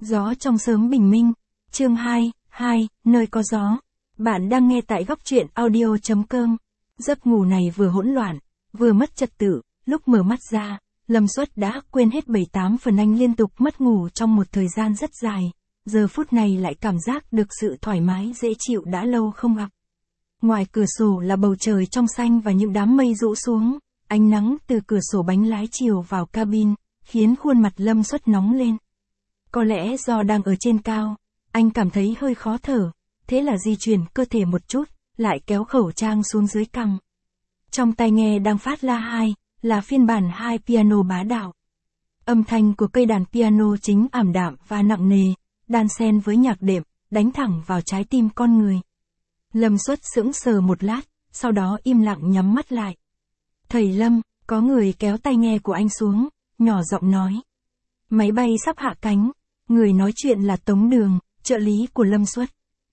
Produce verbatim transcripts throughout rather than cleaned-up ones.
Gió trong sớm bình minh. Chương hai, hai, nơi có gió. Bạn đang nghe tại góc truyện audio chấm com. Giấc ngủ này vừa hỗn loạn, vừa mất trật tự, lúc mở mắt ra, Lâm Xuất đã quên hết bảy tám phần anh liên tục mất ngủ trong một thời gian rất dài, giờ phút này lại cảm giác được sự thoải mái dễ chịu đã lâu không gặp. Ngoài cửa sổ là bầu trời trong xanh và những đám mây rũ xuống, ánh nắng từ cửa sổ bánh lái chiều vào cabin, khiến khuôn mặt Lâm Xuất nóng lên. Có lẽ do đang ở trên cao, anh cảm thấy hơi khó thở, thế là di chuyển cơ thể một chút, lại kéo khẩu trang xuống dưới cằm. Trong tai nghe đang phát la hai, là phiên bản hai piano bá đạo. Âm thanh của cây đàn piano chính ảm đạm và nặng nề, đan xen với nhạc đệm, đánh thẳng vào trái tim con người. Lâm Xuất sững sờ một lát, sau đó im lặng nhắm mắt lại. Thầy Lâm, có người kéo tai nghe của anh xuống, nhỏ giọng nói. Máy bay sắp hạ cánh, người nói chuyện là Tống Đường, trợ lý của Lâm Xuất.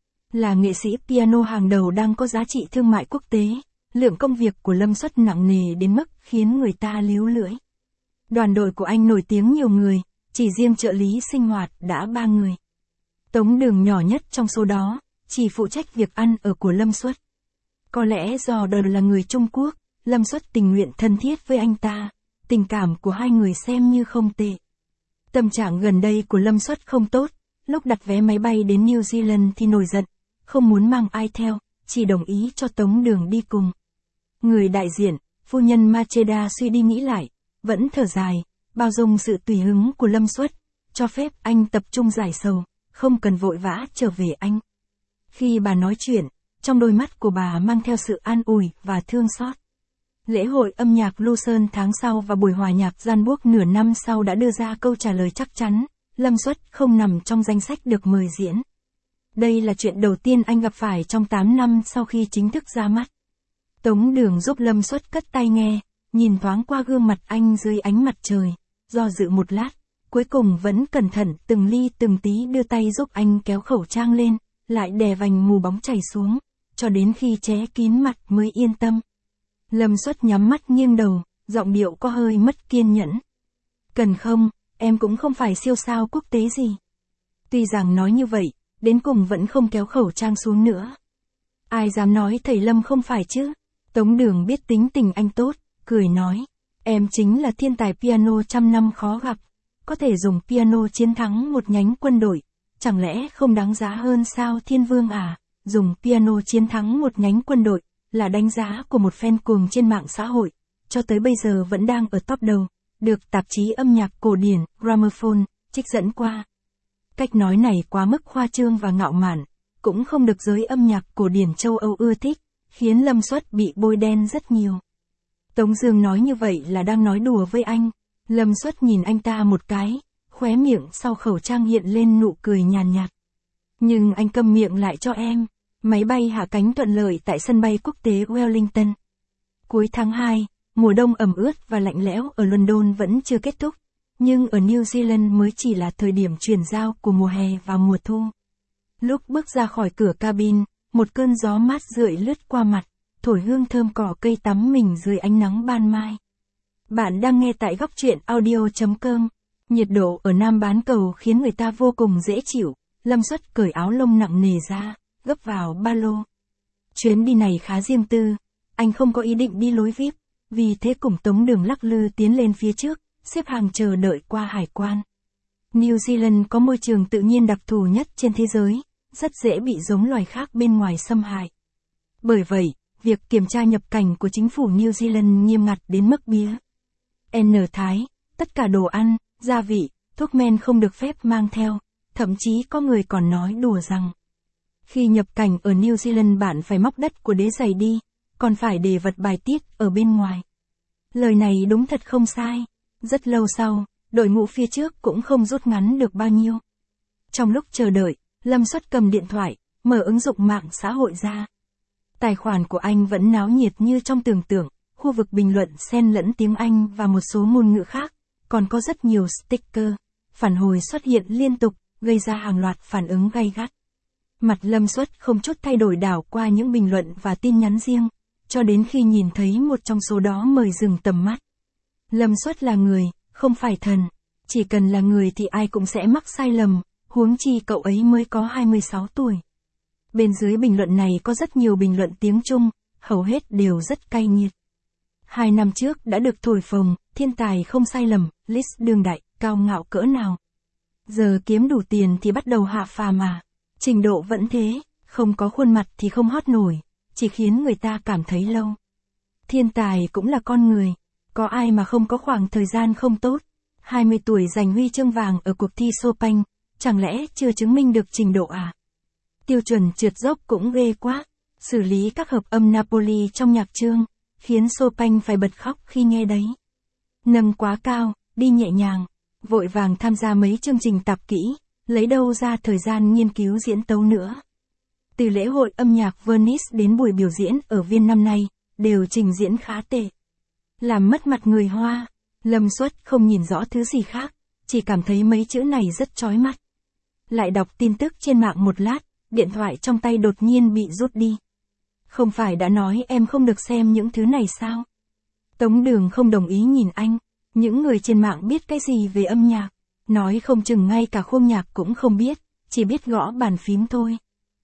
Là nghệ sĩ piano hàng đầu đang có giá trị thương mại quốc tế, lượng công việc của Lâm Xuất nặng nề đến mức khiến người ta líu lưỡi. Đoàn đội của anh nổi tiếng nhiều người, chỉ riêng trợ lý sinh hoạt đã ba người. Tống Đường nhỏ nhất trong số đó, chỉ phụ trách việc ăn ở của Lâm Xuất. Có lẽ do đời là người Trung Quốc, Lâm Xuất tình nguyện thân thiết với anh ta, tình cảm của hai người xem như không tệ. Tâm trạng gần đây của Lâm Xuất không tốt, lúc đặt vé máy bay đến New Zealand thì nổi giận, không muốn mang ai theo, chỉ đồng ý cho Tống Đường đi cùng. Người đại diện, phu nhân Macheda suy đi nghĩ lại, vẫn thở dài, bao dung sự tùy hứng của Lâm Xuất, cho phép anh tập trung giải sầu, không cần vội vã trở về anh. Khi bà nói chuyện, trong đôi mắt của bà mang theo sự an ủi và thương xót. Lễ hội âm nhạc Lucerne tháng sau và buổi hòa nhạc Gianburg nửa năm sau đã đưa ra câu trả lời chắc chắn, Lâm Xuất không nằm trong danh sách được mời diễn. Đây là chuyện đầu tiên anh gặp phải trong tám năm sau khi chính thức ra mắt. Tống Đường giúp Lâm Xuất cất tai nghe, nhìn thoáng qua gương mặt anh dưới ánh mặt trời, do dự một lát, cuối cùng vẫn cẩn thận từng ly từng tí đưa tay giúp anh kéo khẩu trang lên, lại đè vành mù bóng chảy xuống, cho đến khi che kín mặt mới yên tâm. Lâm Xuất nhắm mắt nghiêng đầu, giọng điệu có hơi mất kiên nhẫn. Cần không, em cũng không phải siêu sao quốc tế gì. Tuy rằng nói như vậy, đến cùng vẫn không kéo khẩu trang xuống nữa. Ai dám nói thầy Lâm không phải chứ? Tống Đường biết tính tình anh tốt, cười nói. Em chính là thiên tài piano trăm năm khó gặp, có thể dùng piano chiến thắng một nhánh quân đội. Chẳng lẽ không đáng giá hơn sao Thiên Vương à? Dùng piano chiến thắng một nhánh quân đội là đánh giá của một fan cuồng trên mạng xã hội, cho tới bây giờ vẫn đang ở top đầu, được tạp chí âm nhạc cổ điển Gramophone trích dẫn qua. Cách nói này quá mức khoa trương và ngạo mạn, cũng không được giới âm nhạc cổ điển châu Âu ưa thích, khiến Lâm Xuất bị bôi đen rất nhiều. Tống Dương nói như vậy là đang nói đùa với anh. Lâm Xuất nhìn anh ta một cái, khóe miệng sau khẩu trang hiện lên nụ cười nhàn nhạt. Nhưng anh câm miệng lại cho em. Máy bay hạ cánh thuận lợi tại sân bay quốc tế Wellington. Cuối tháng hai, mùa đông ẩm ướt và lạnh lẽo ở London vẫn chưa kết thúc, nhưng ở New Zealand mới chỉ là thời điểm chuyển giao của mùa hè và mùa thu. Lúc bước ra khỏi cửa cabin, một cơn gió mát rượi lướt qua mặt, thổi hương thơm cỏ cây tắm mình dưới ánh nắng ban mai. Bạn đang nghe tại góc truyện audio chấm com. Nhiệt độ ở Nam bán cầu khiến người ta vô cùng dễ chịu. Lâm Xuất cởi áo lông nặng nề ra, gấp vào ba lô. Chuyến đi này khá riêng tư, anh không có ý định đi lối vi ai pi, vì thế cùng Tống Đường lắc lư tiến lên phía trước, xếp hàng chờ đợi qua hải quan. New Zealand có môi trường tự nhiên đặc thù nhất trên thế giới, rất dễ bị giống loài khác bên ngoài xâm hại. Bởi vậy, việc kiểm tra nhập cảnh của chính phủ New Zealand nghiêm ngặt đến mức bía. N Thái, tất cả đồ ăn, gia vị, thuốc men không được phép mang theo, thậm chí có người còn nói đùa rằng khi nhập cảnh ở New Zealand bạn phải móc đất của đế giày đi, còn phải để vật bài tiết ở bên ngoài. Lời này đúng thật không sai. Rất lâu sau, đội ngũ phía trước cũng không rút ngắn được bao nhiêu. Trong lúc chờ đợi, Lâm Xuất cầm điện thoại, mở ứng dụng mạng xã hội ra. Tài khoản của anh vẫn náo nhiệt như trong tưởng tượng, khu vực bình luận xen lẫn tiếng Anh và một số ngôn ngữ khác, còn có rất nhiều sticker, phản hồi xuất hiện liên tục, gây ra hàng loạt phản ứng gay gắt. Mặt Lâm Xuất không chút thay đổi đảo qua những bình luận và tin nhắn riêng, cho đến khi nhìn thấy một trong số đó mời dừng tầm mắt. Lâm Xuất là người, không phải thần. Chỉ cần là người thì ai cũng sẽ mắc sai lầm, huống chi cậu ấy mới có hai mươi sáu tuổi. Bên dưới bình luận này có rất nhiều bình luận tiếng Trung, hầu hết đều rất cay nghiệt. Hai năm trước đã được thổi phồng, thiên tài không sai lầm, list đương đại, cao ngạo cỡ nào. Giờ kiếm đủ tiền thì bắt đầu hạ phàm mà. Trình độ vẫn thế, không có khuôn mặt thì không hot nổi, chỉ khiến người ta cảm thấy lâu. Thiên tài cũng là con người, có ai mà không có khoảng thời gian không tốt. hai mươi tuổi giành huy chương vàng ở cuộc thi Chopin, chẳng lẽ chưa chứng minh được trình độ à? Tiêu chuẩn trượt dốc cũng ghê quá, xử lý các hợp âm Napoli trong nhạc chương, khiến Chopin phải bật khóc khi nghe đấy. Nâng quá cao, đi nhẹ nhàng, vội vàng tham gia mấy chương trình tạp kỹ, lấy đâu ra thời gian nghiên cứu diễn tấu nữa. Từ lễ hội âm nhạc Venice đến buổi biểu diễn ở Viên năm nay, đều trình diễn khá tệ. Làm mất mặt người Hoa, Lâm Xuất không nhìn rõ thứ gì khác, chỉ cảm thấy mấy chữ này rất chói mắt. Lại đọc tin tức trên mạng một lát, điện thoại trong tay đột nhiên bị rút đi. Không phải đã nói em không được xem những thứ này sao? Tống Đường không đồng ý nhìn anh, những người trên mạng biết cái gì về âm nhạc, nói không chừng ngay cả khuôn nhạc cũng không biết, chỉ biết gõ bàn phím thôi.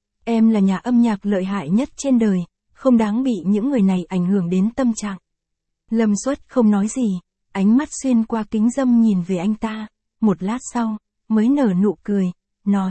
Em là nhà âm nhạc lợi hại nhất trên đời, không đáng bị những người này ảnh hưởng đến tâm trạng. Lâm Xuất không nói gì, ánh mắt xuyên qua kính râm nhìn về anh ta, một lát sau, mới nở nụ cười, nói.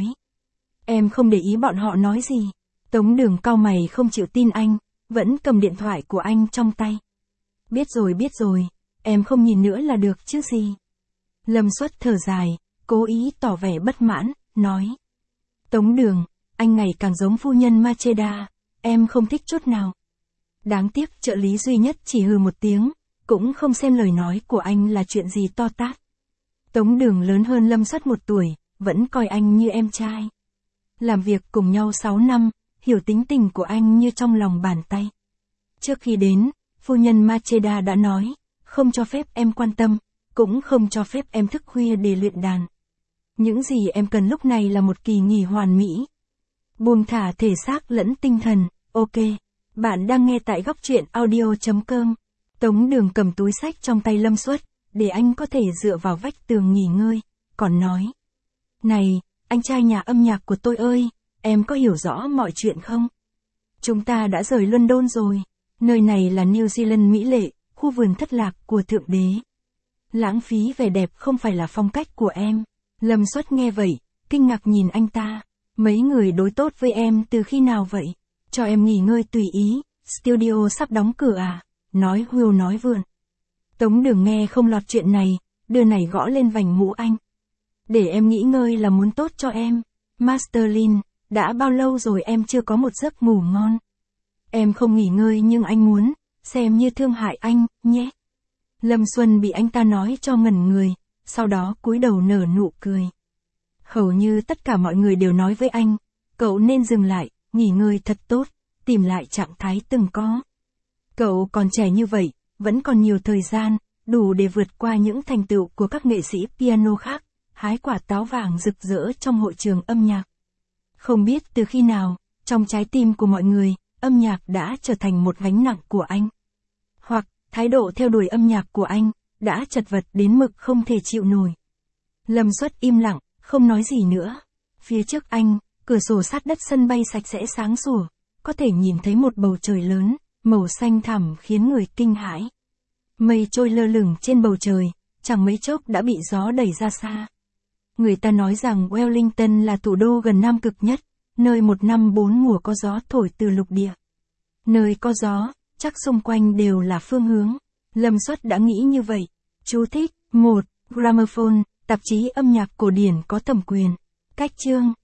Em không để ý bọn họ nói gì. Tống Đường cau mày không chịu tin anh, vẫn cầm điện thoại của anh trong tay. Biết rồi biết rồi, em không nhìn nữa là được chứ gì. Lâm Xuất thở dài, cố ý tỏ vẻ bất mãn, nói. Tống Đường, anh ngày càng giống phu nhân Macheda, em không thích chút nào. Đáng tiếc trợ lý duy nhất chỉ hừ một tiếng, cũng không xem lời nói của anh là chuyện gì to tát. Tống Đường lớn hơn Lâm Xuất một tuổi, vẫn coi anh như em trai. Làm việc cùng nhau sáu năm, hiểu tính tình của anh như trong lòng bàn tay. Trước khi đến, phu nhân Macheda đã nói, không cho phép em quan tâm, cũng không cho phép em thức khuya để luyện đàn. Những gì em cần lúc này là một kỳ nghỉ hoàn mỹ. Buông thả thể xác lẫn tinh thần, ok. Bạn đang nghe tại góc truyện audio chấm com. Tống Đường cầm túi sách trong tay Lâm Xuất, để anh có thể dựa vào vách tường nghỉ ngơi, còn nói. Này, anh trai nhà âm nhạc của tôi ơi, em có hiểu rõ mọi chuyện không? Chúng ta đã rời London rồi, nơi này là New Zealand mỹ lệ, khu vườn thất lạc của Thượng Đế. Lãng phí vẻ đẹp không phải là phong cách của em. Lâm Xuất nghe vậy, kinh ngạc nhìn anh ta. Mấy người đối tốt với em từ khi nào vậy? Cho em nghỉ ngơi tùy ý, studio sắp đóng cửa à? Nói hưu nói vượn. Tống Đường nghe không lọt chuyện này, đưa này gõ lên vành mũ anh. Để em nghỉ ngơi là muốn tốt cho em. Masterlin, đã bao lâu rồi em chưa có một giấc ngủ ngon? Em không nghỉ ngơi nhưng anh muốn, xem như thương hại anh, nhé. Lâm Xuân bị anh ta nói cho ngẩn người, sau đó cúi đầu nở nụ cười. Hầu như tất cả mọi người đều nói với anh, cậu nên dừng lại, nghỉ ngơi thật tốt, tìm lại trạng thái từng có. Cậu còn trẻ như vậy, vẫn còn nhiều thời gian, đủ để vượt qua những thành tựu của các nghệ sĩ piano khác, hái quả táo vàng rực rỡ trong hội trường âm nhạc. Không biết từ khi nào, trong trái tim của mọi người, âm nhạc đã trở thành một gánh nặng của anh. Hoặc, thái độ theo đuổi âm nhạc của anh, đã chật vật đến mực không thể chịu nổi. Lâm Xuất im lặng, không nói gì nữa. Phía trước anh, cửa sổ sát đất sân bay sạch sẽ sáng sủa, có thể nhìn thấy một bầu trời lớn, màu xanh thẳm khiến người kinh hãi. Mây trôi lơ lửng trên bầu trời, chẳng mấy chốc đã bị gió đẩy ra xa. Người ta nói rằng Wellington là thủ đô gần Nam Cực nhất, nơi một năm bốn mùa có gió thổi từ lục địa. Nơi có gió, chắc xung quanh đều là phương hướng. Lâm Xuất đã nghĩ như vậy. Chú thích, một. Gramophone, tạp chí âm nhạc cổ điển có thẩm quyền. Cách chương.